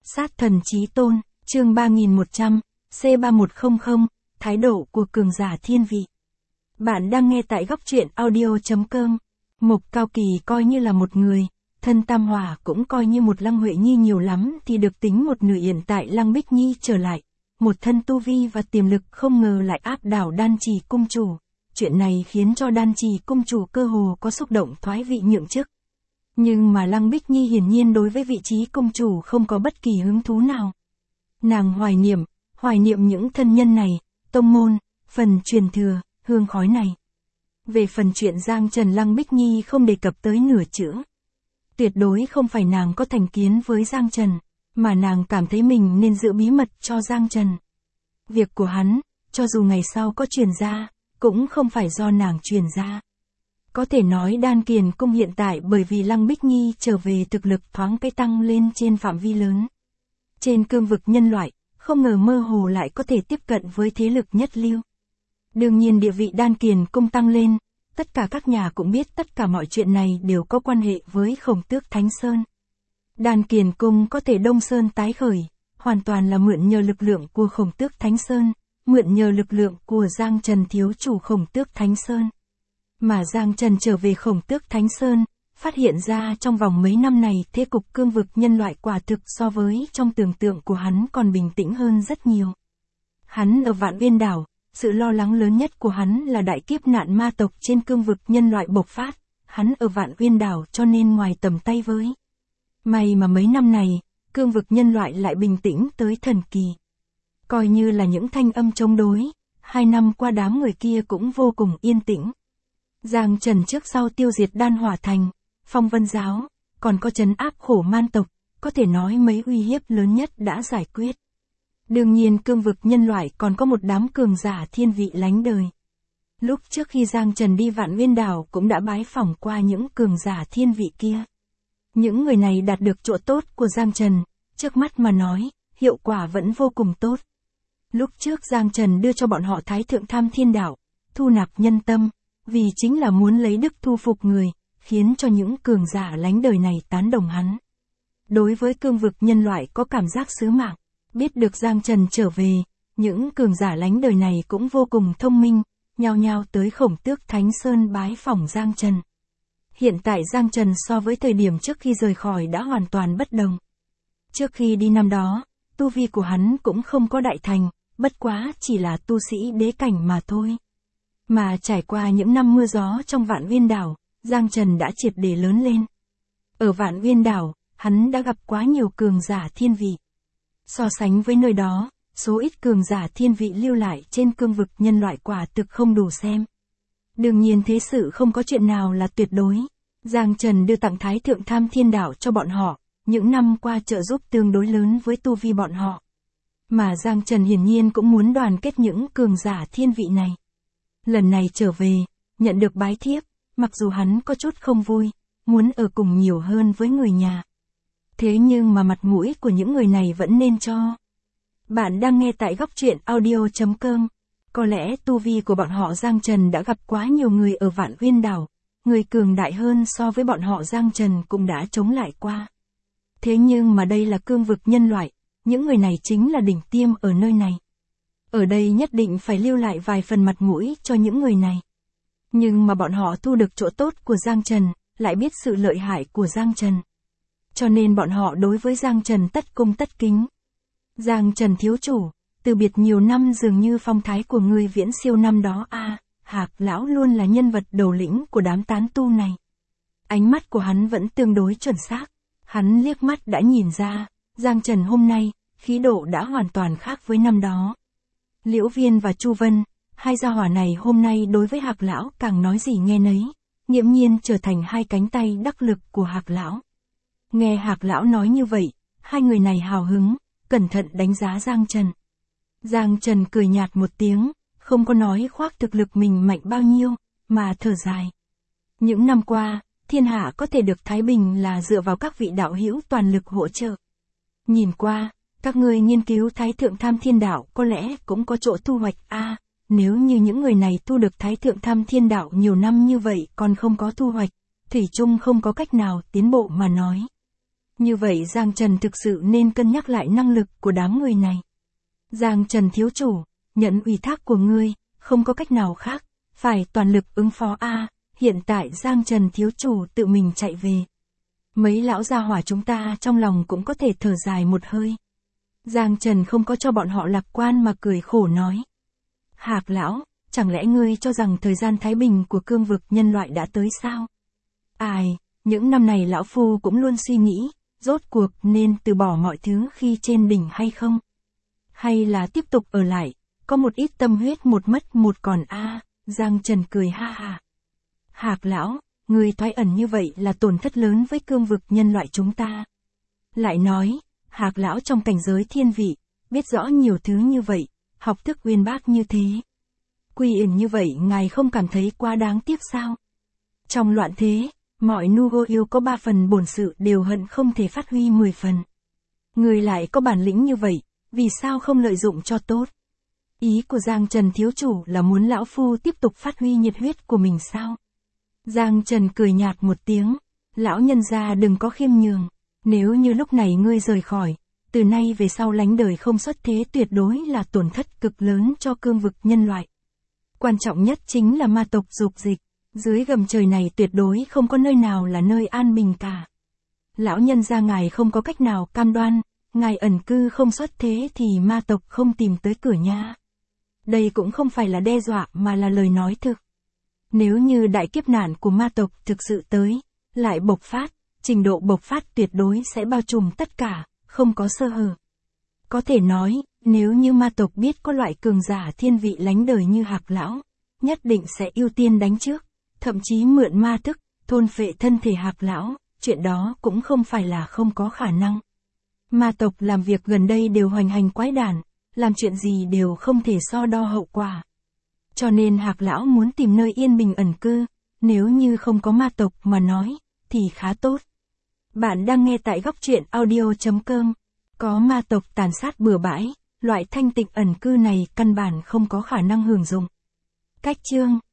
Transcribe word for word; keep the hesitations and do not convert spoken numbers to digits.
Sát thần chí tôn, chương ba nghìn một trăm, C ba một không không, thái độ của cường giả thiên vị. Bạn đang nghe tại góc truyện audio.com. Mục Cao Kỳ coi như là một người, thân Tam Hỏa cũng coi như một Lăng Huệ Nhi nhiều lắm thì được tính một nửa hiện tại Lăng Bích Nhi trở lại. Một thân tu vi và tiềm lực không ngờ lại áp đảo Đan Trì cung chủ. Chuyện này khiến cho Đan Trì cung chủ cơ hồ có xúc động thoái vị nhượng chức. Nhưng mà Lăng Bích Nhi hiển nhiên đối với vị trí cung chủ không có bất kỳ hứng thú nào. Nàng hoài niệm, hoài niệm những thân nhân này, tông môn, phần truyền thừa, hương khói này. Về phần chuyện Giang Trần, Lăng Bích Nhi không đề cập tới nửa chữ. Tuyệt đối không phải nàng có thành kiến với Giang Trần, mà nàng cảm thấy mình nên giữ bí mật cho Giang Trần. Việc của hắn, cho dù ngày sau có truyền ra, cũng không phải do nàng truyền ra. Có thể nói Đan Kiền cung hiện tại bởi vì Lăng Bích Nhi trở về thực lực thoáng cái tăng lên trên phạm vi lớn. Trên cương vực nhân loại, không ngờ mơ hồ lại có thể tiếp cận với thế lực nhất lưu. Đương nhiên địa vị Đan Kiền cung tăng lên, tất cả các nhà cũng biết tất cả mọi chuyện này đều có quan hệ với Khổng Tước Thánh Sơn. Đan Kiền cung có thể Đông Sơn tái khởi, hoàn toàn là mượn nhờ lực lượng của Khổng Tước Thánh Sơn, mượn nhờ lực lượng của Giang Trần thiếu chủ Khổng Tước Thánh Sơn. Mà Giang Trần trở về Khổng Tước Thánh Sơn, phát hiện ra trong vòng mấy năm này thế cục cương vực nhân loại quả thực so với trong tưởng tượng của hắn còn bình tĩnh hơn rất nhiều. Hắn ở Vạn Uyên Đảo, sự lo lắng lớn nhất của hắn là đại kiếp nạn ma tộc trên cương vực nhân loại bộc phát, hắn ở Vạn Uyên Đảo cho nên ngoài tầm tay với. May mà mấy năm này, cương vực nhân loại lại bình tĩnh tới thần kỳ. Coi như là những thanh âm chống đối, hai năm qua đám người kia cũng vô cùng yên tĩnh. Giang Trần trước sau tiêu diệt Đan Hỏa Thành, Phong Vân Giáo, còn có trấn áp Khổ Man tộc, có thể nói mấy uy hiếp lớn nhất đã giải quyết. Đương nhiên cương vực nhân loại còn có một đám cường giả thiên vị lánh đời. Lúc trước khi Giang Trần đi Vạn Uyên Đảo cũng đã bái phỏng qua những cường giả thiên vị kia. Những người này đạt được chỗ tốt của Giang Trần, trước mắt mà nói, hiệu quả vẫn vô cùng tốt. Lúc trước Giang Trần đưa cho bọn họ Thái Thượng Tham Thiên Đạo, thu nạp nhân tâm, vì chính là muốn lấy đức thu phục người, khiến cho những cường giả lánh đời này tán đồng hắn. Đối với cương vực nhân loại có cảm giác sứ mạng, biết được Giang Trần trở về, những cường giả lánh đời này cũng vô cùng thông minh, nhao nhao tới Khổng Tước Thánh Sơn bái phỏng Giang Trần. Hiện tại Giang Trần so với thời điểm trước khi rời khỏi đã hoàn toàn bất đồng. Trước khi đi năm đó, tu vi của hắn cũng không có đại thành, bất quá chỉ là tu sĩ đế cảnh mà thôi. Mà trải qua những năm mưa gió trong Vạn Uyên Đảo, Giang Trần đã triệt để lớn lên. Ở Vạn Uyên Đảo, hắn đã gặp quá nhiều cường giả thiên vị. So sánh với nơi đó, số ít cường giả thiên vị lưu lại trên cương vực nhân loại quả thực không đủ xem. Đương nhiên thế sự không có chuyện nào là tuyệt đối. Giang Trần đưa tặng Thái Thượng Tham Thiên Đạo cho bọn họ, những năm qua trợ giúp tương đối lớn với tu vi bọn họ. Mà Giang Trần hiển nhiên cũng muốn đoàn kết những cường giả thiên vị này. Lần này trở về, nhận được bái thiếp, mặc dù hắn có chút không vui, muốn ở cùng nhiều hơn với người nhà. Thế nhưng mà mặt mũi của những người này vẫn nên cho. Bạn đang nghe tại góc truyện audio.com. Có lẽ tu vi của bọn họ Giang Trần đã gặp quá nhiều người ở Vạn Uyên Đảo, người cường đại hơn so với bọn họ Giang Trần cũng đã chống lại qua. Thế nhưng mà đây là cương vực nhân loại, những người này chính là đỉnh tiêm ở nơi này. Ở đây nhất định phải lưu lại vài phần mặt mũi cho những người này. Nhưng mà bọn họ thu được chỗ tốt của Giang Trần, lại biết sự lợi hại của Giang Trần. Cho nên bọn họ đối với Giang Trần tất cung tất kính. Giang Trần thiếu chủ, từ biệt nhiều năm dường như phong thái của người viễn siêu năm đó a à, Hạc lão luôn là nhân vật đầu lĩnh của đám tán tu này. Ánh mắt của hắn vẫn tương đối chuẩn xác. Hắn liếc mắt đã nhìn ra, Giang Trần hôm nay, khí độ đã hoàn toàn khác với năm đó. Liễu Viên và Chu Vân, hai gia hỏa này hôm nay đối với Hạc lão càng nói gì nghe nấy, nghiễm nhiên trở thành hai cánh tay đắc lực của Hạc lão. Nghe Hạc lão nói như vậy, hai người này hào hứng, cẩn thận đánh giá Giang Trần. Giang Trần cười nhạt một tiếng, không có nói khoác thực lực mình mạnh bao nhiêu, mà thở dài. Những năm qua, thiên hạ có thể được thái bình là dựa vào các vị đạo hữu toàn lực hỗ trợ. Nhìn qua, các người nghiên cứu Thái Thượng Tham Thiên Đạo có lẽ cũng có chỗ thu hoạch a à, nếu như những người này thu được Thái Thượng Tham Thiên Đạo nhiều năm như vậy còn không có thu hoạch, thủy chung không có cách nào tiến bộ mà nói. Như vậy Giang Trần thực sự nên cân nhắc lại năng lực của đám người này. Giang Trần thiếu chủ, nhận ủy thác của ngươi, không có cách nào khác, phải toàn lực ứng phó a. Hiện tại Giang Trần thiếu chủ tự mình chạy về. Mấy lão gia hỏa chúng ta trong lòng cũng có thể thở dài một hơi. Giang Trần không có cho bọn họ lạc quan mà cười khổ nói. Hạc lão, chẳng lẽ ngươi cho rằng thời gian thái bình của cương vực nhân loại đã tới sao? Ai, những năm này lão phu cũng luôn suy nghĩ, rốt cuộc nên từ bỏ mọi thứ khi trên đỉnh hay không? Hay là tiếp tục ở lại, có một ít tâm huyết một mất một còn a. Giang Trần cười ha ha. Hạc lão, người thoái ẩn như vậy là tổn thất lớn với cương vực nhân loại chúng ta. Lại nói, Hạc lão trong cảnh giới thiên vị, biết rõ nhiều thứ như vậy, học thức uyên bác như thế. Quy ẩn như vậy ngài không cảm thấy quá đáng tiếc sao? Trong loạn thế, mọi Nugo yêu có ba phần bổn sự đều hận không thể phát huy mười phần. Người lại có bản lĩnh như vậy, vì sao không lợi dụng cho tốt? Ý của Giang Trần thiếu chủ là muốn lão phu tiếp tục phát huy nhiệt huyết của mình sao? Giang Trần cười nhạt một tiếng, lão nhân gia đừng có khiêm nhường, nếu như lúc này ngươi rời khỏi, từ nay về sau lánh đời không xuất thế tuyệt đối là tổn thất cực lớn cho cương vực nhân loại. Quan trọng nhất chính là ma tộc dục dịch, dưới gầm trời này tuyệt đối không có nơi nào là nơi an bình cả. Lão nhân gia ngài không có cách nào cam đoan, ngài ẩn cư không xuất thế thì ma tộc không tìm tới cửa nha. Đây cũng không phải là đe dọa mà là lời nói thực. Nếu như đại kiếp nạn của ma tộc thực sự tới, lại bộc phát, trình độ bộc phát tuyệt đối sẽ bao trùm tất cả, không có sơ hở. Có thể nói, nếu như ma tộc biết có loại cường giả thiên vị lánh đời như Hạc lão, nhất định sẽ ưu tiên đánh trước, thậm chí mượn ma thức, thôn phệ thân thể Hạc lão, chuyện đó cũng không phải là không có khả năng. Ma tộc làm việc gần đây đều hoành hành quái đản, làm chuyện gì đều không thể so đo hậu quả. Cho nên Hạc lão muốn tìm nơi yên bình ẩn cư, nếu như không có ma tộc mà nói, thì khá tốt. Bạn đang nghe tại góc truyện audio chấm com. Có ma tộc tàn sát bừa bãi, loại thanh tịnh ẩn cư này căn bản không có khả năng hưởng dụng. Cách chương